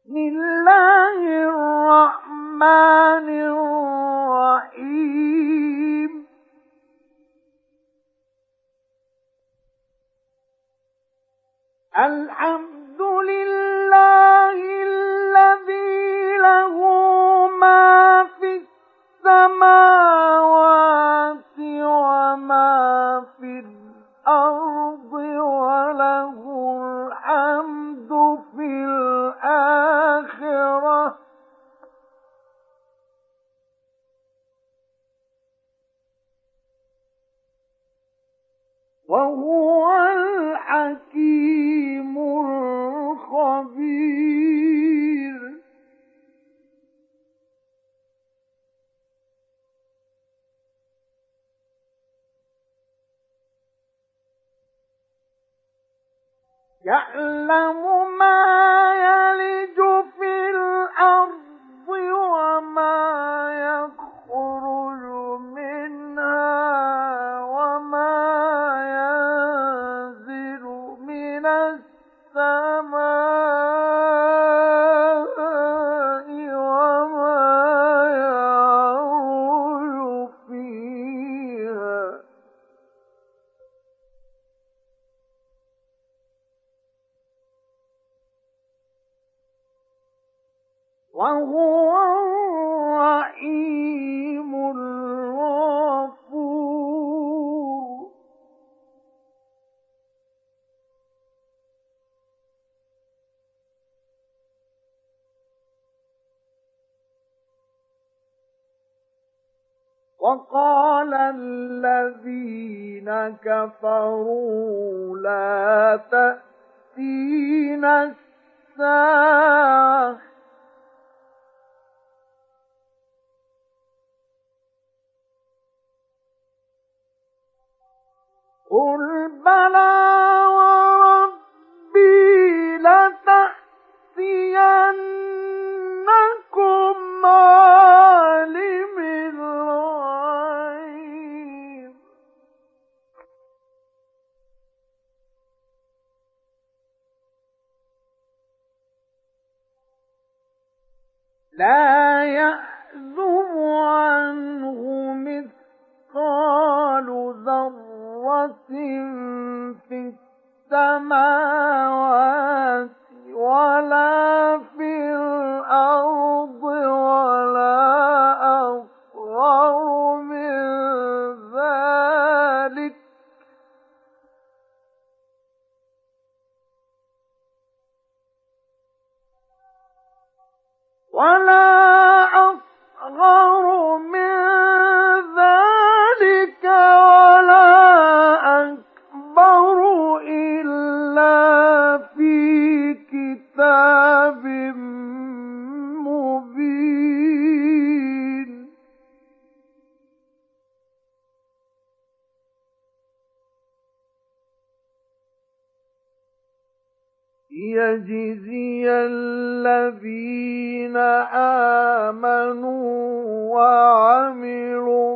بسم الله الرحمن الرحيم الحمد لله الذي له ما في السماوات وما في الأرض وله الحمد في الآخرة وهو الحكيم الخبير يعلم ما يلج في الأرض وما يخرج منها وما ينزل من السماء وما يعرج فيها وهو الرحيم الغفور وقال الذين كفروا لا تأتينا الساعة قل بلى وربي لتأتينكم عالم الغيب لا يعزب عنه مثقال ذرة في السماوات ولا في الأرض ولا أصغر من ذلك ولا أكبر إلا في كتاب مبين ليجزي الذين آمنوا وعملوا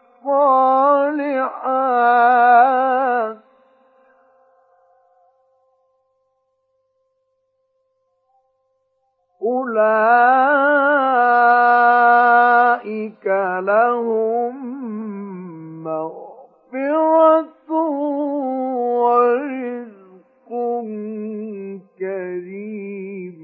الصالحات أولئك لهم مغفرة ورزق كريم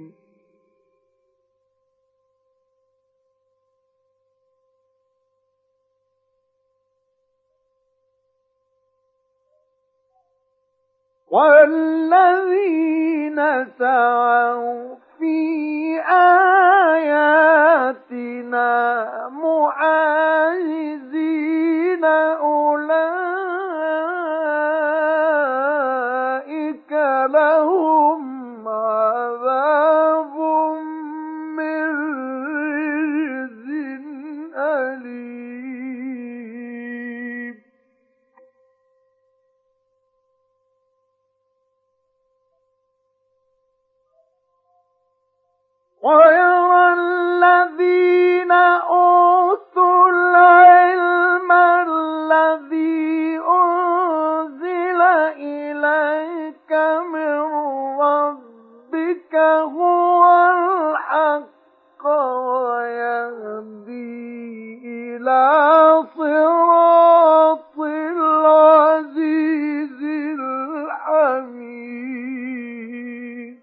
والذين سعوا في آياتنا معاجزين أولئك لهم عذاب من رجز أليم ويرى الذين أوتوا العلم الذي أنزل إليك من ربك هو الحق الحق ويهدي إلى صراط العزيز الحميد.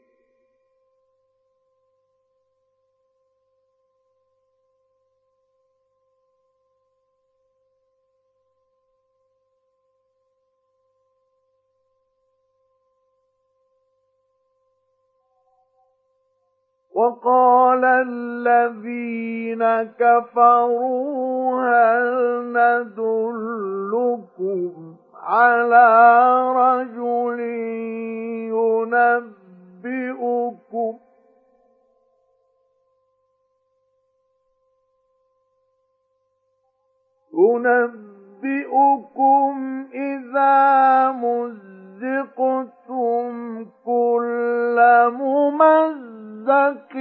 وقال الذين كفروا هل ندلكم على رجل ينبئكم إذا مزقتم كل ممزق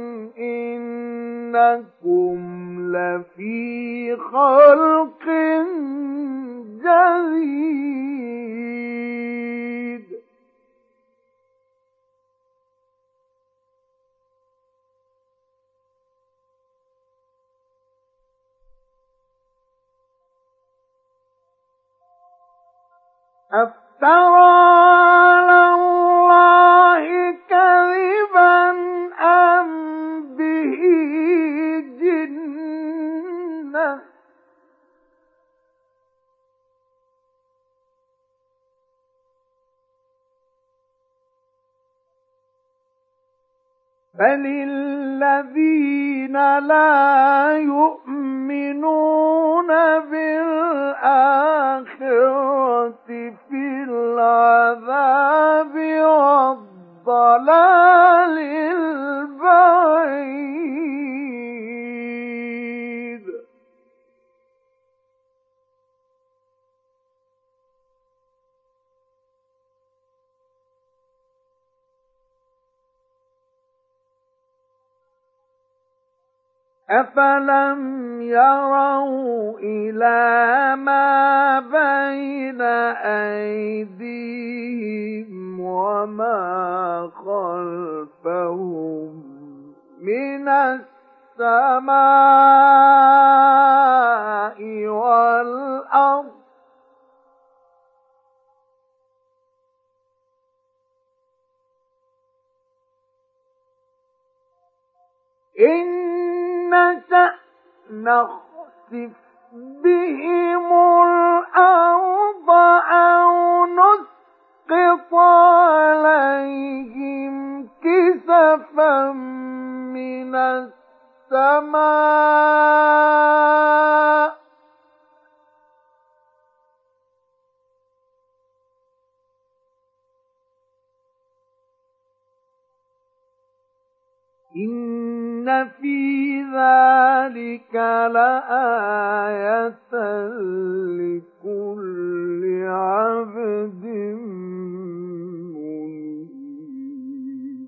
إنكم لفي خلق جديد. أفترى على الله كذبا أم به جنة بل الذين لا يؤمنون بالآخرة في العذاب والضلال البعيد. أفلم يروا إلى ما بين أيديهم وما خلفهم من السماء والأرض إن نشأ نخسف بهم الأرض أو نسقط عليهم كسفا من السماء إن في ذلك لآية لكل عبد منيب.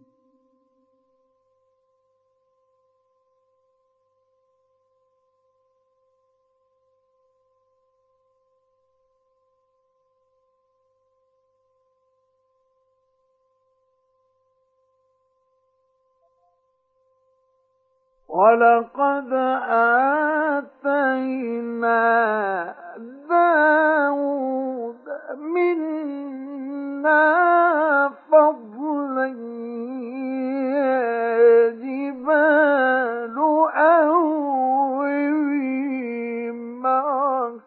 ولقد آتينا داود منا فضلا يا جبال أوبي معه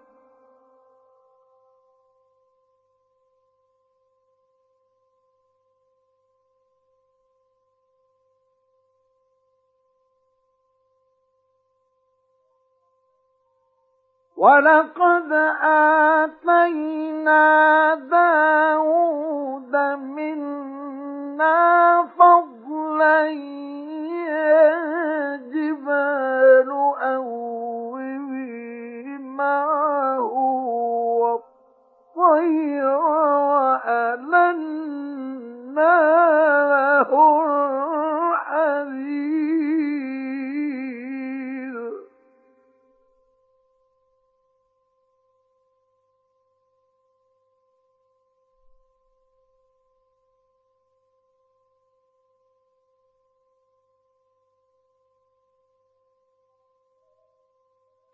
ولقد آتينا داود منا فضلا يا جبال أوبي معه والطير وألنا له الحديد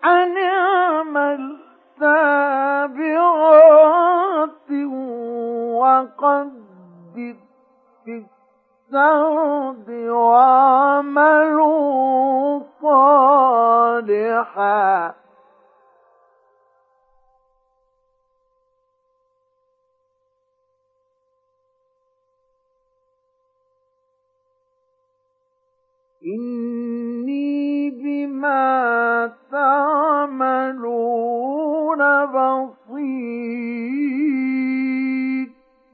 أن اعمل سابغات وقدر في السرد وعملوا صالحا إني بما تعملون بصير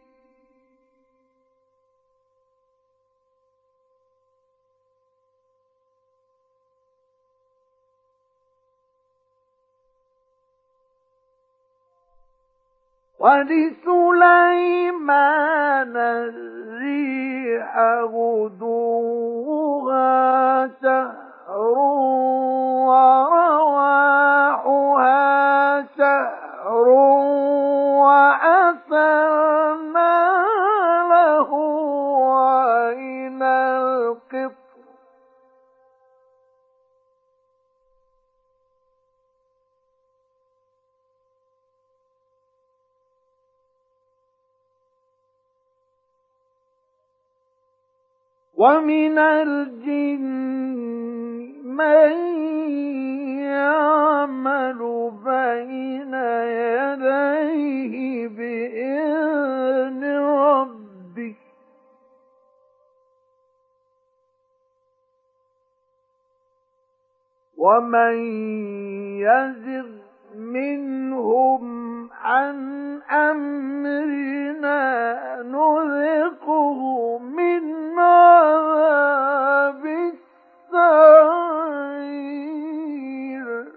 ولسليمان الريح غدوها شهر ورواحها شهر وأسرنا له عين القطر ومن الجن من يعمل بين يديه بإذن ربه ومن يزغ منهم عن أمرنا نذقه من عذاب السعير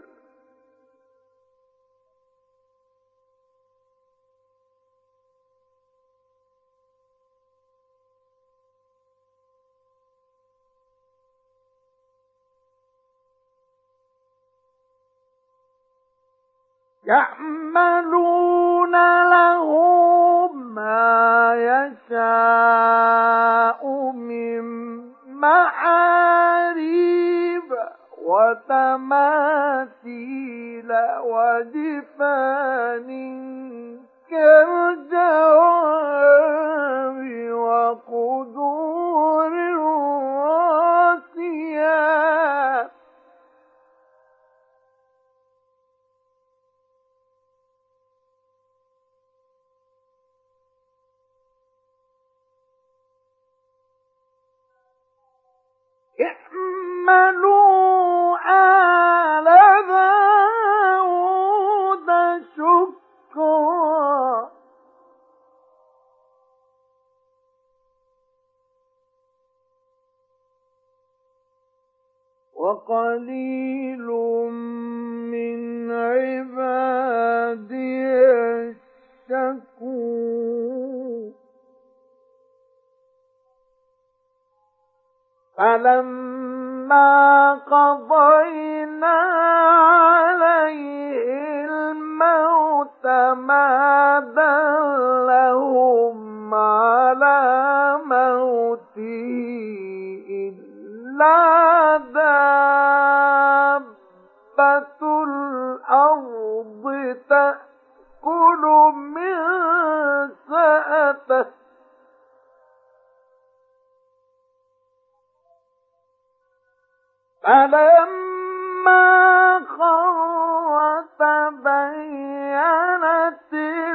يعملون له ما يشاء من محاريب وتماثيل وجفان كالجواب وقدور الراسيات اعملوا آل داود شكرا وقليل من عبادي الشكور فلما قضينا عليه الموت ما دلهم على موته إلا دابة الأرض تأكل من سأته فلما خر تبينت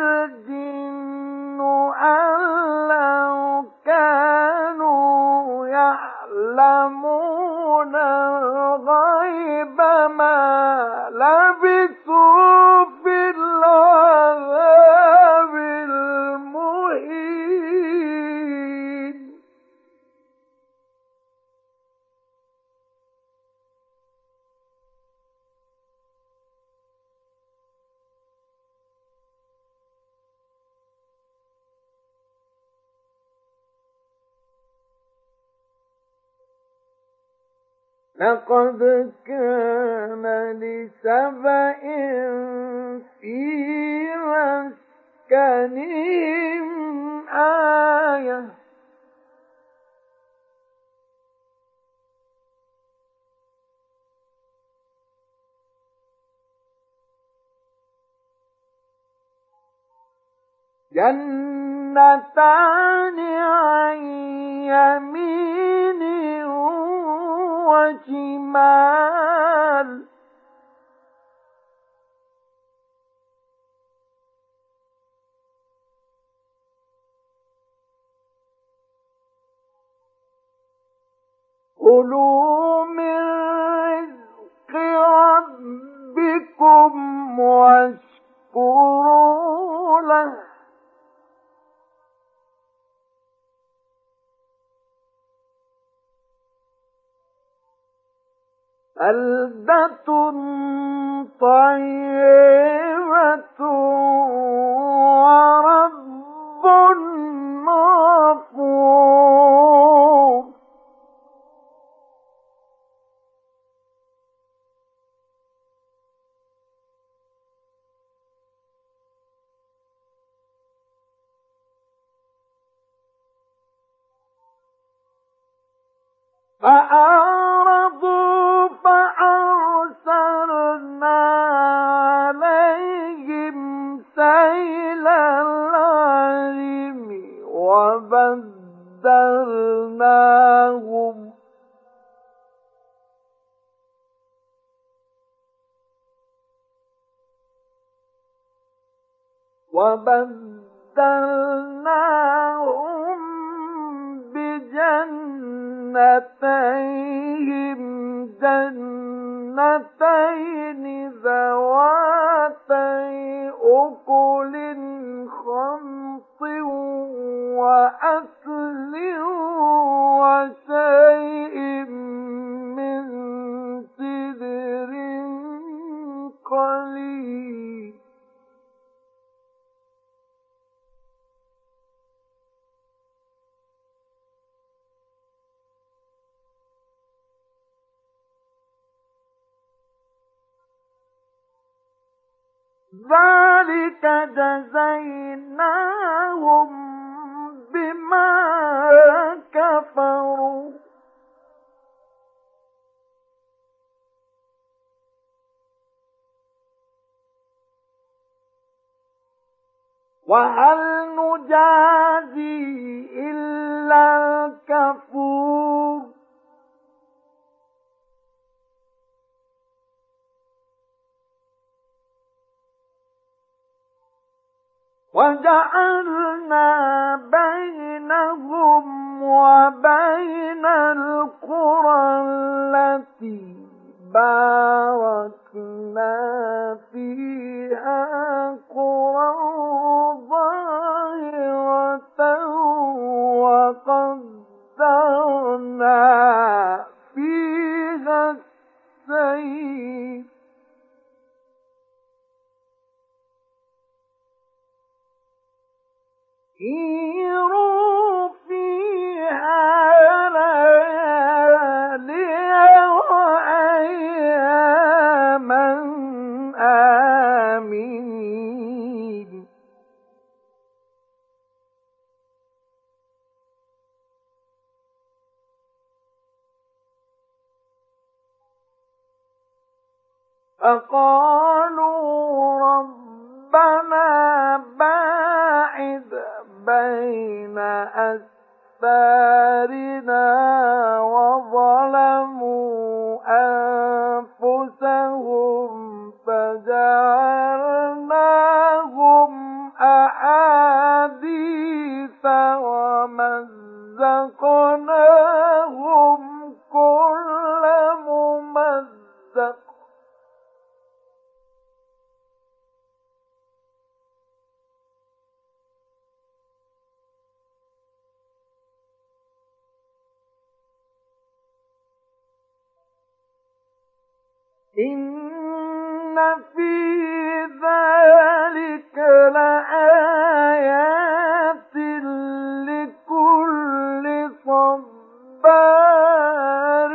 الجن أن لو كانوا يعلمون الغيب ما لبثوا في العذاب المهين لقد كان لسبإ في مسكنهم آية جنتان عن يمين وشمال كلوا من رزق ربكم واشكروا له بلدة طيبة ورب غفور. فأعرضوا فأرسلنا عليهم سيل العرم وبدلناهم بجنتيهم جنتين ذواتي أكل خمط وأثل وشيء من سدر قليل. ذلك جزيناهم بما كفروا وهل نجازي إلا الكفور. وجعلنا بينهم وبين القرى التي باركنا فيها قرى ظاهرة وقدرنا فيها السير سيروا فيها ليالي وأياما آمنين. فقالوا ربنا باعد بين أسفارنا وظلموا أنفسهم فجعلناهم أحاديث ومزقناهم كل ممزق إن في ذلك لآيات لكل صبار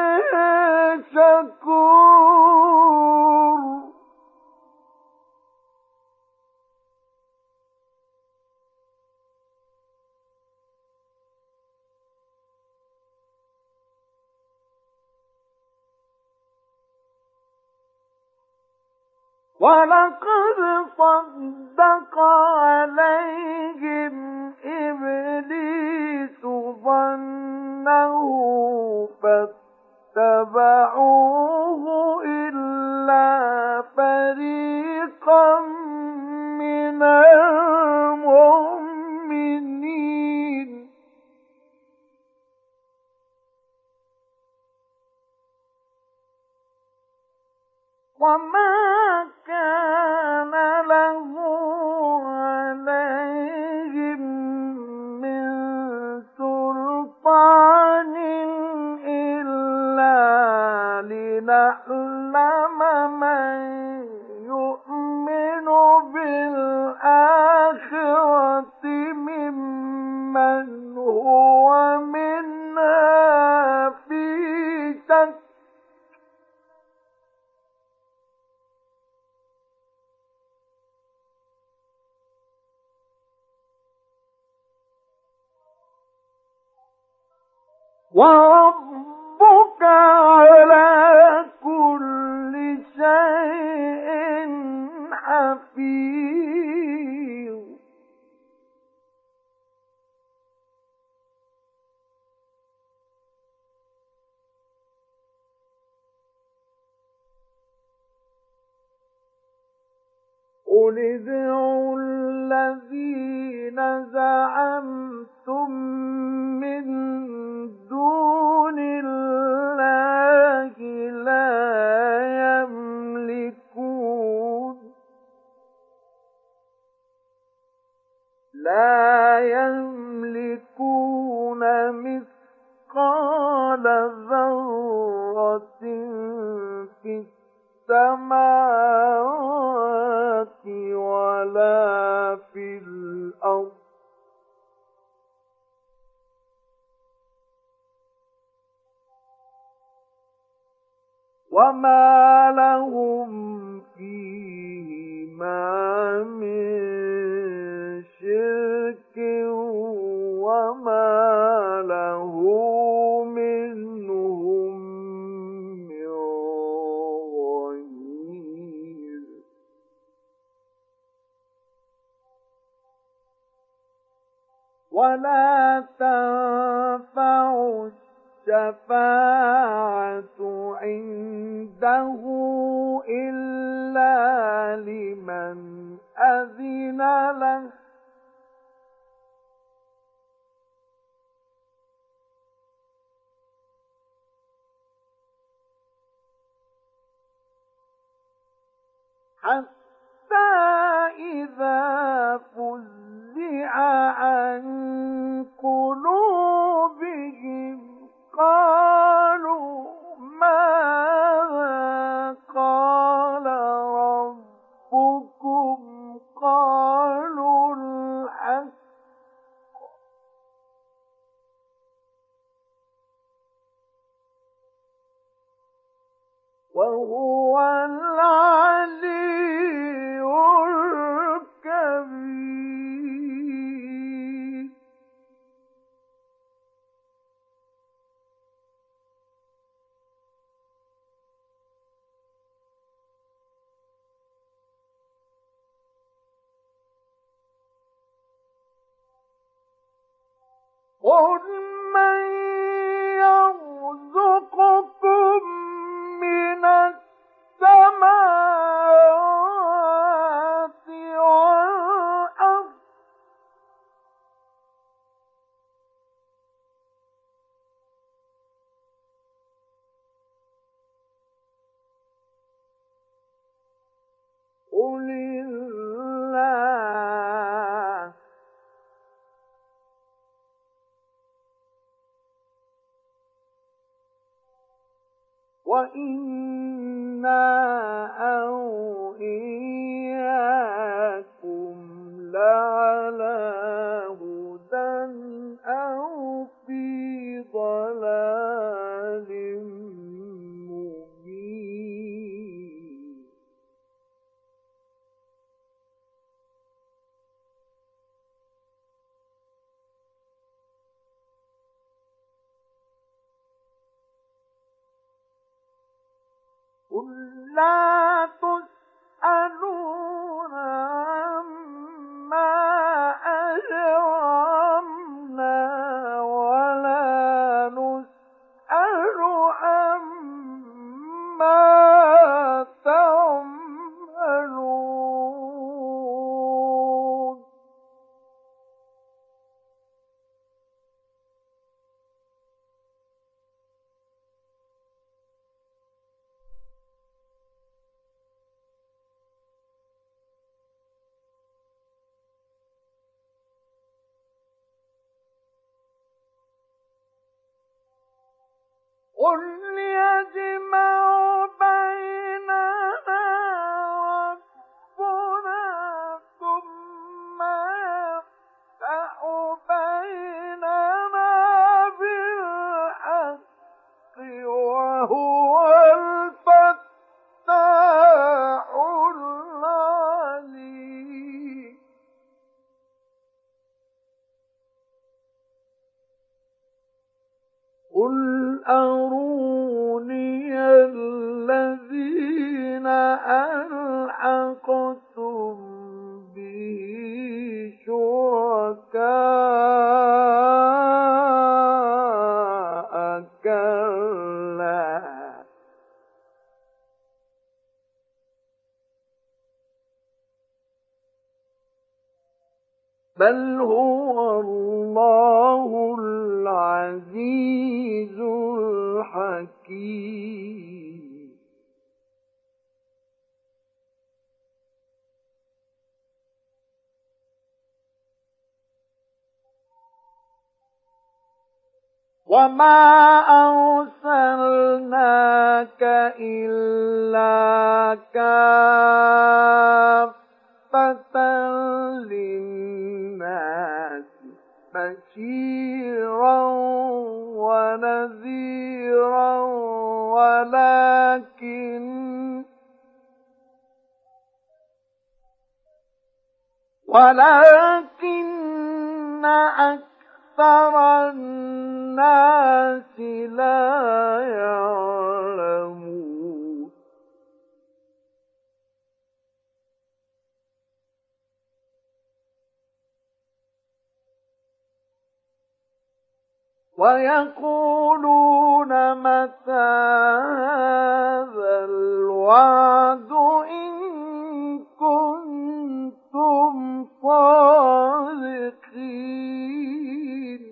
شكور. ولقد صدق عليهم إبليس ظنه فاتبعوه إلا فريقا من المؤمنين وما كان له عليهم من سلطان إلا لنعلم من يؤمن بالآخرة ممن هو منها في شك وربك على كل شيء حفيظ قل ادعوا الذين زعمتم من دون الله لا يملكون مثقال ذرة في السماوات ولا في الأرض وما لهم فيهما من شرك وما له منهم من ظهير ولا تنفع الشفاعة عنده إلا لمن أذن له حتى إذا فزع عن قلوبهم قالوا ماذا قال ربكم قالوا الحق وهو العلي الكبير قل من يرزقكم من السماوات والأرض قل الله وإنا أو إياكم لعلى هدى أو في ضلال مبين قل لا تسألون قل يجمع بيننا ربنا ثم يفتح بيننا بالحق وهو الفتاح العليم. قل أروني الذين ألحقتم به شركاء كلا بل هو الله العزيز الحكيم. وما أرسلناك إلا كافة للناس بشيرا ونذيرا ولكن أكثر الناس لا يعلمون. ويقولون متى هذا الوعد إن كنتم صادقين.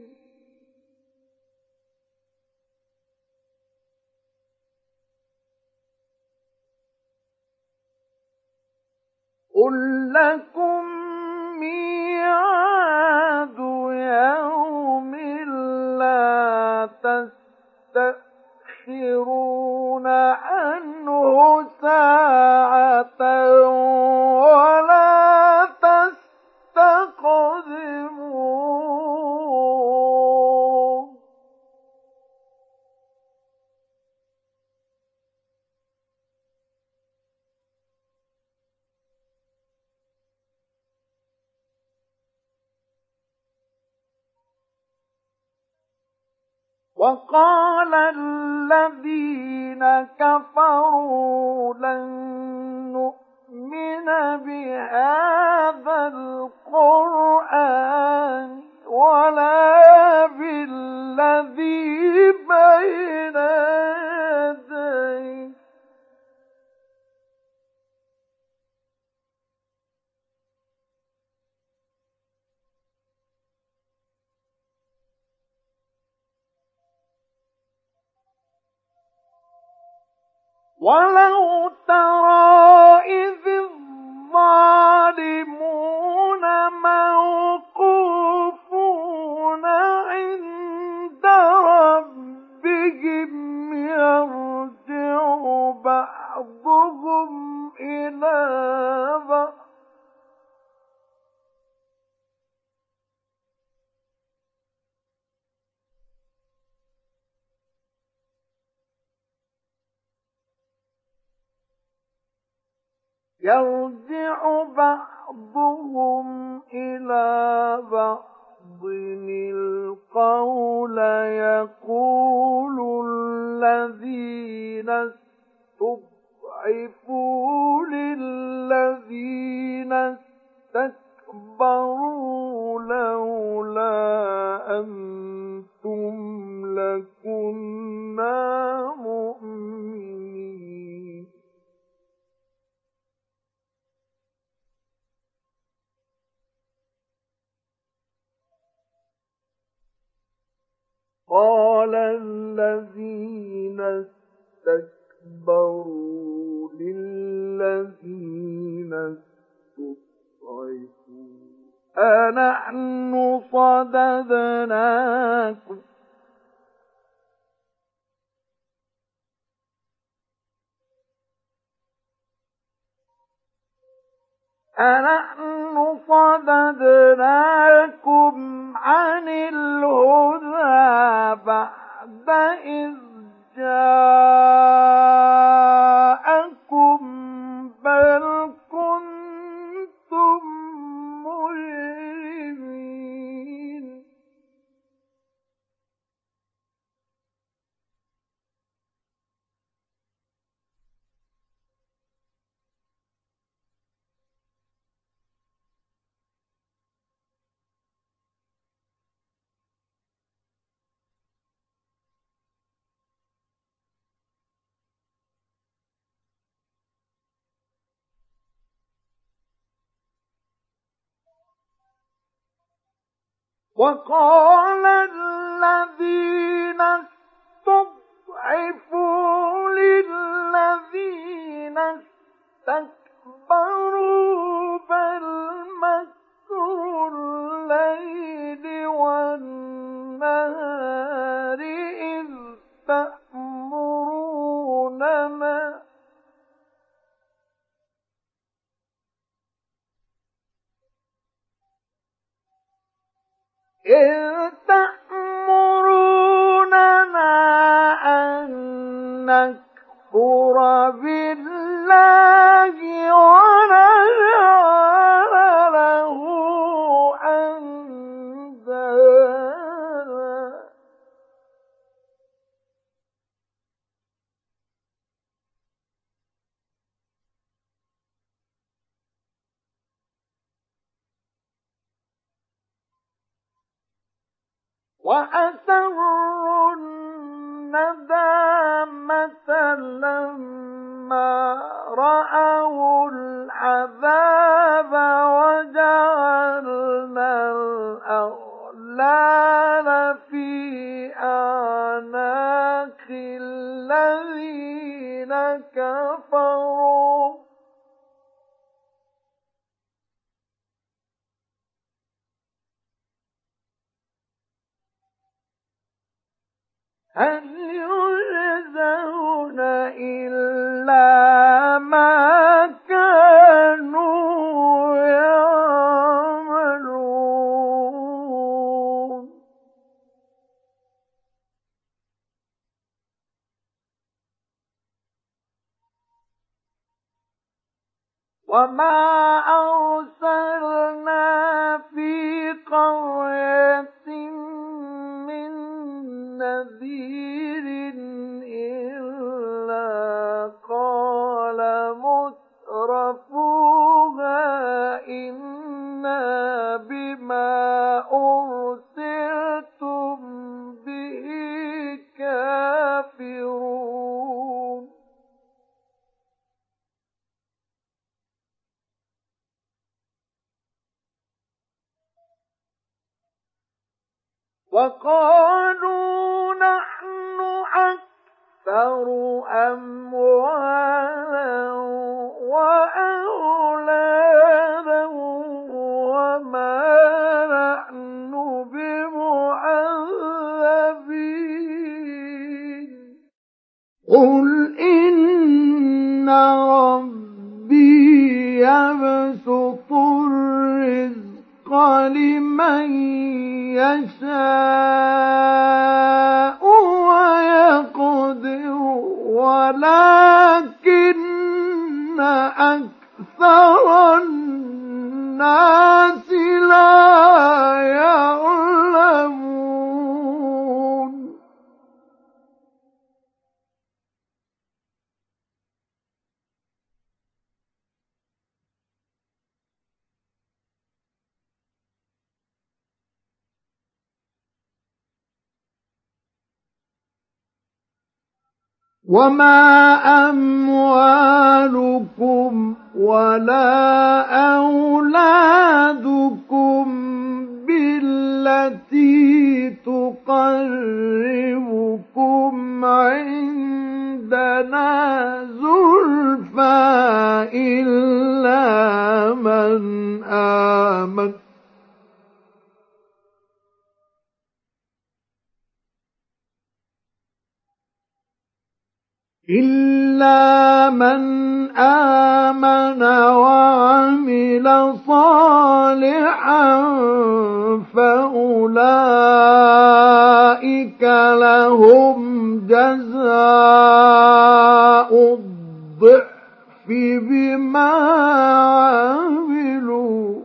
قل لكم ميعاد يوم لا تستأخرون عنه ساعة ولا تستقدمون. وقال الذين كفروا لن نؤمن بهذا القرآن ولا بالذي بين يديه ولو ترى إذ الظالمون موقوفون عند ربهم يرجع بعضهم إلى بعض القول يقول الذين استضعفوا للذين استكبروا لولا أنتم لكنا مؤمنين. قال الذين استكبروا للذين استضعفوا أنحن صددناكم أنحن صددناكم عن الهدى بعد إذ جاءكم بل كنتم مجرمين. وقال الذين استضعفوا للذين استكبروا بل مكر الليل والنهار إذ تأمروننا أن نكفر بالله ونجعل له أندادا وأسروا الندامة لما رأوا العذاب وجعلنا الأغلال في أعناق الذين كفروا هل يجزون إلا ما كانوا يعملون وما أرسلنا في قرية من نذير إلا قال مترفوها إنا بما أرسلتم به كافرون وقالوا نحن أكثر أموالا وأولادا وما نحن بمعذبين قل إن ربي يبسط الرزق لمن يشاء ويقدر ولكن أكثر الناس لا يعلمون وما أموالكم ولا أولادكم بالتي تقربكم عندنا زلفى إلا من آمن إلا من آمن وعمل صالحا فأولئك لهم جزاء الضعف بما عملوا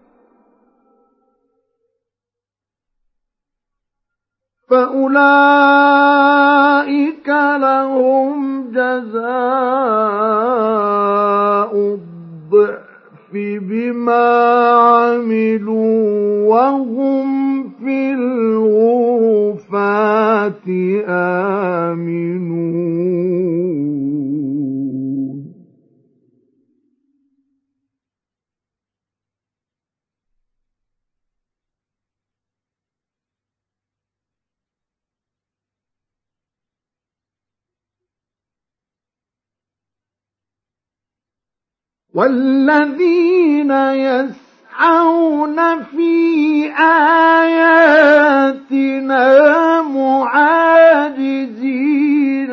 فأولئك لهم جزاء الضعف بما عملوا وهم في الغرفات آمنون والذين يسعون في آياتنا معاجزين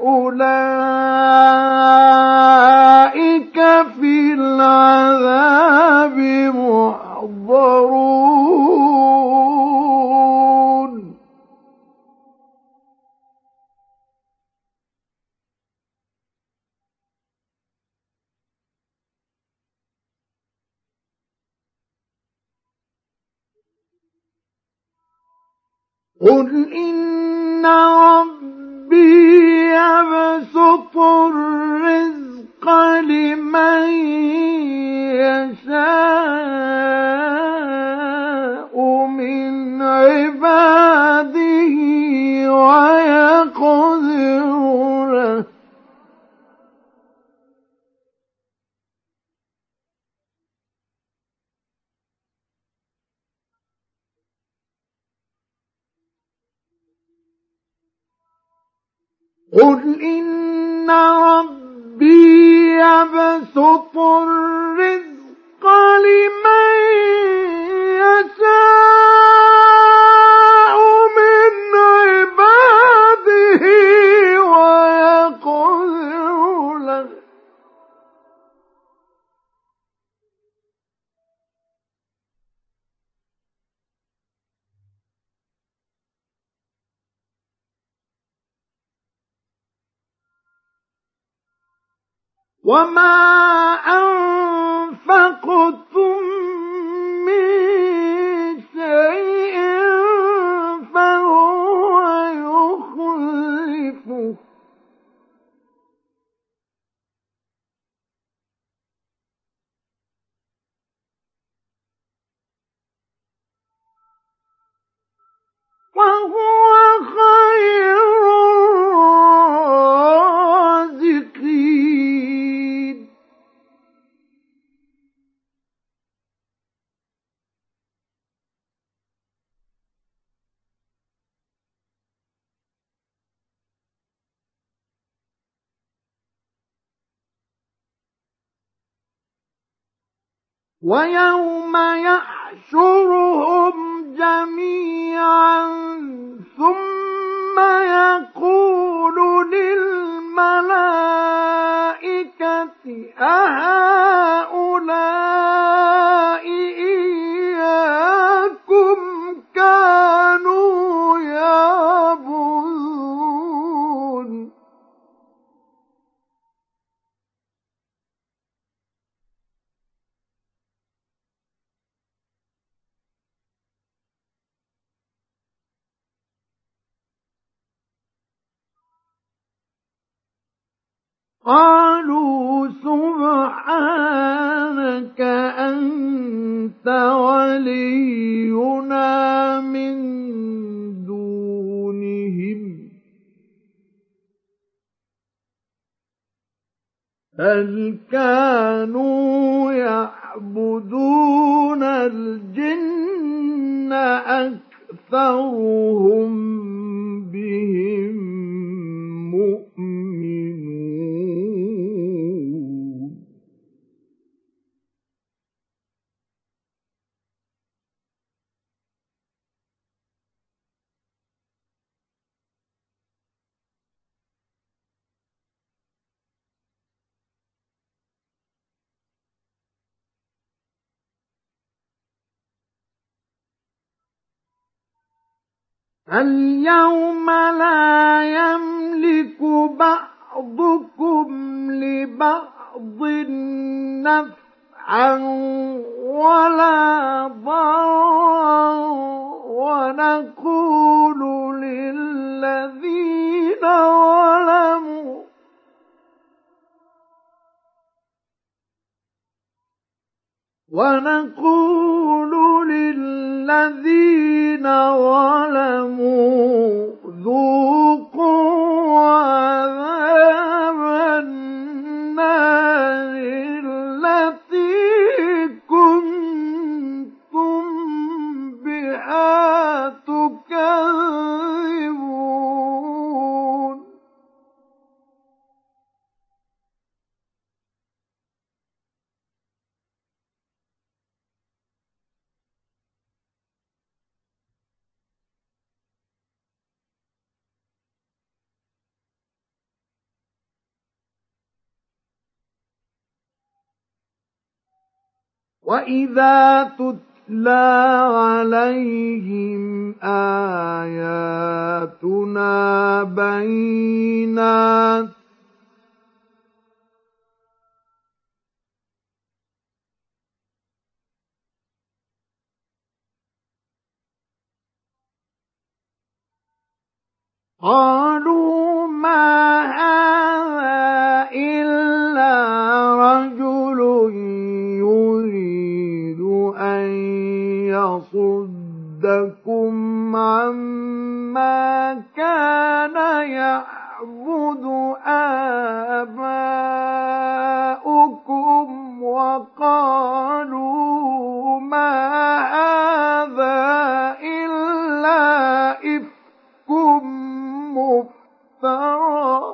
أولئك في العذاب محضرون قل إن ربي يبسط الرزق لمن يشاء من عباده ويقدر له قل إن ربي يبسط الرزق لمن يشاء من عباده ويقدر له وما أنفقتم من شيء فهو يخلفه وهو خير الرازقين ويوم يحشرهم جميعا ثم يقول للملائكة أهؤلاء إياكم كانوا يعبدون قالوا سبحانك أنت ولينا من دونهم بل كانوا يعبدون الجن أكثرهم بهم مؤمنون اليوم لا يملك بعضكم لبعض نفعا ولا ضرا ونقول للذين ظلموا ذوقوا عذاب النار التي كنتم بها تكذبون. وَإِذَا تُتْلَى عَلَيْهِمْ آيَاتُنَا بَيِّنَاتٍ قالوا ما هذا إلا رجل يريد أن يصدكم عما كان يعبد آباؤكم وقالوا ما هذا إلا إفك مفترى.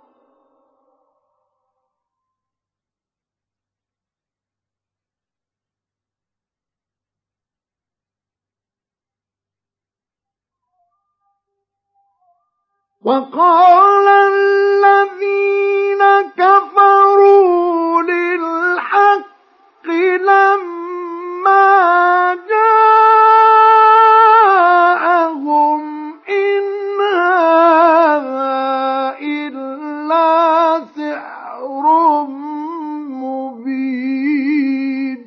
وقال الذين كفروا للحق لما جاءهم إن هذا إلا سحر مبين.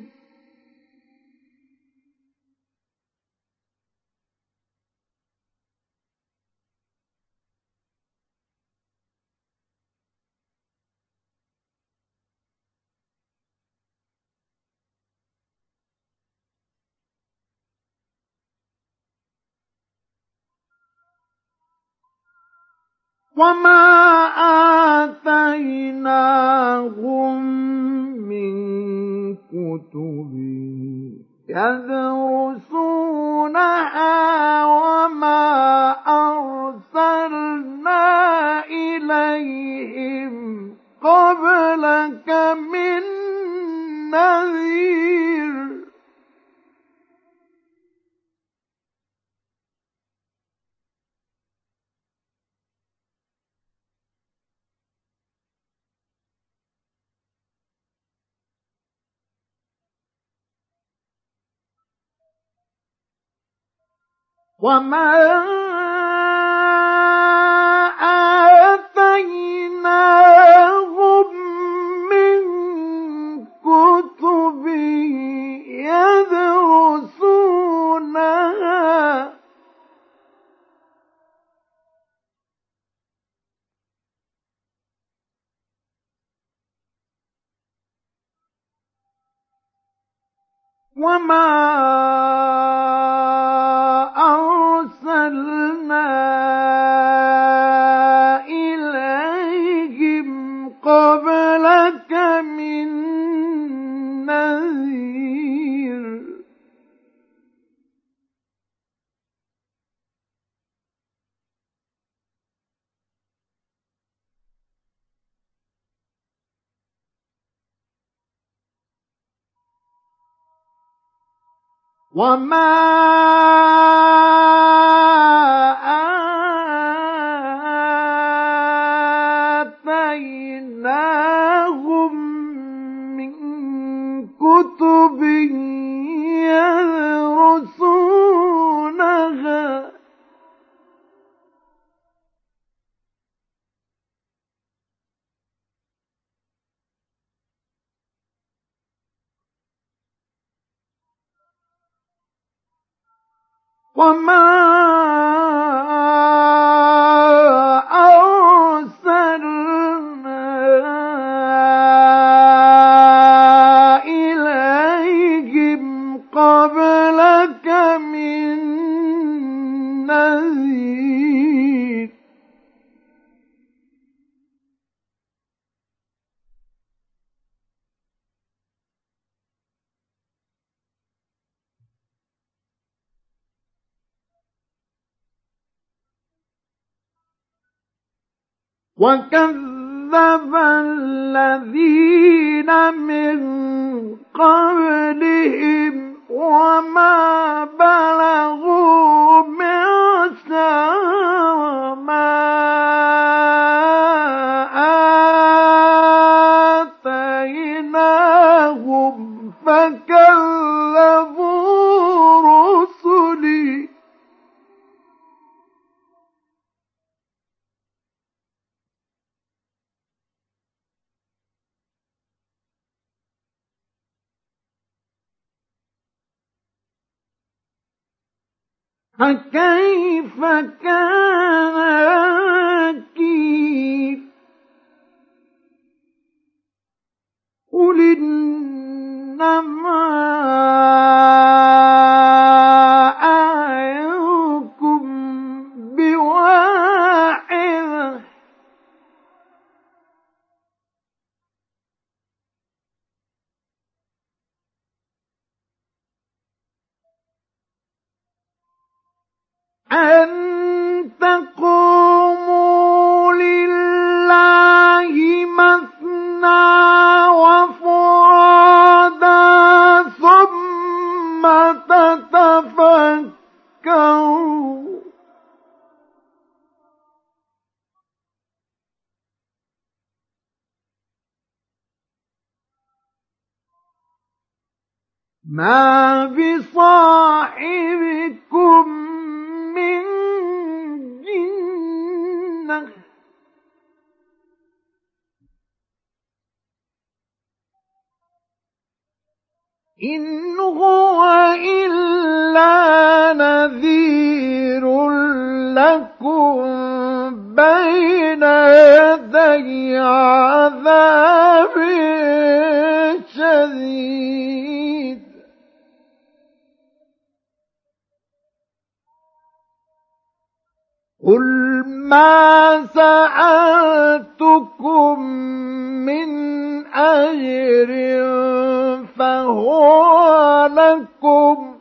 وما آتيناهم من كتب يدرسونها وما أرسلنا إليهم قبلك من نذير. وما آتيناهم من كتب يدرسونها وما أرسلنا إليهم قبلك من نذير. وما آتيناهم من كتب يدرسونها وما أرسلنا إليهم قبلك من نذير وكذب الذين من قبلهم وما بلغوا معشار ما آتيناهم فكذبوا رسلي فكيف كان نكير قل إنما أعظكم بواحدة أن تقوموا لله مثنى وفرادا ثم تتفكروا ما بصاحبكم من جنة إن هو إلا نذير لكم بين يدي عذاب شديد قل ما سألتكم من أجر فهو لكم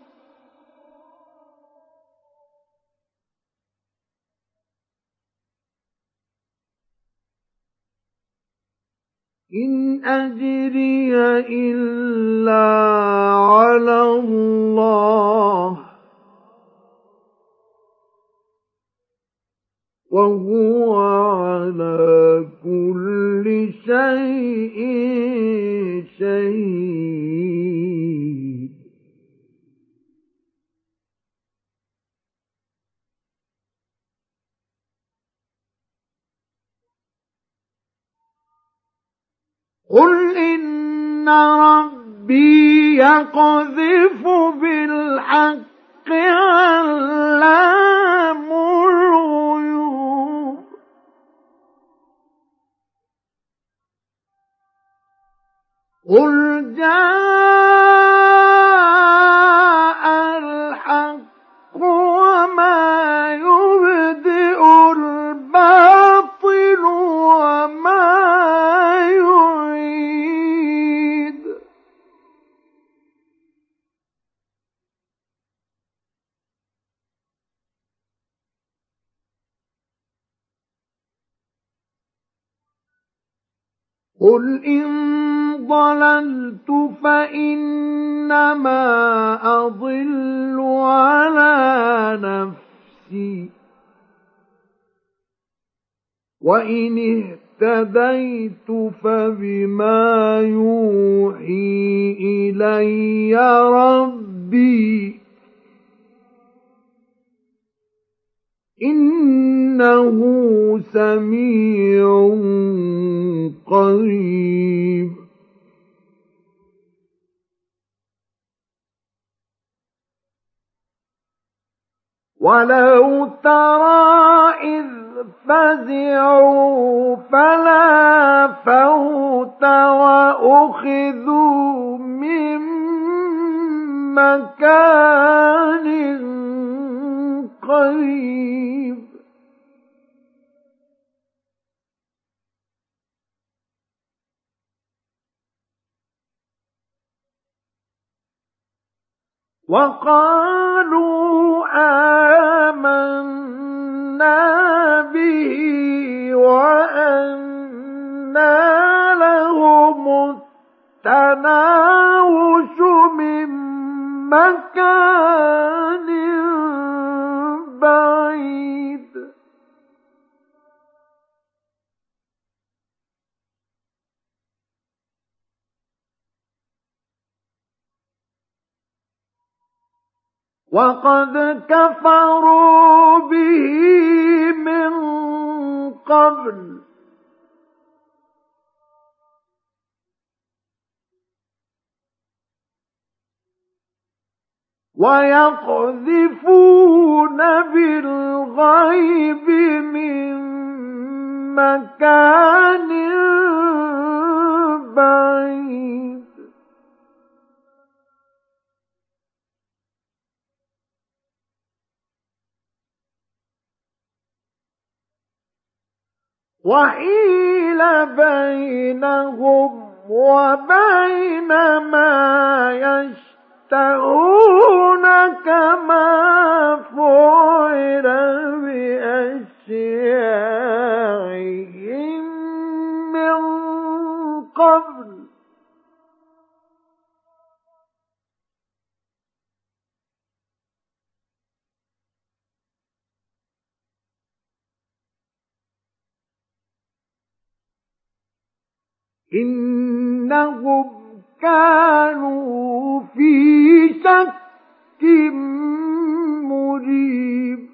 إن أجري إلا على الله وهو على كل شيء شهيد قل إن ربي يقذف بالحق علام الغيوب قل جاء الحق وما يبدئ الباطل وما يعيد قل إن ضللت فإنما أضل على نفسي وإن اهتديت فبما يوحي إلي ربي إنه سميع قريب ولو ترى إذ فزعوا فلا فوت وأخذوا من مكان قريب وقالوا آمنا به وأنى لهم التناوش من مكان بعيد وقد كفروا به من قبل ويقذفون بالغيب من مكان بعيد وحيل بينهم وبين ما يشتهون كما فعل بأشياعهم من قبل إنهم كانوا في شك مريب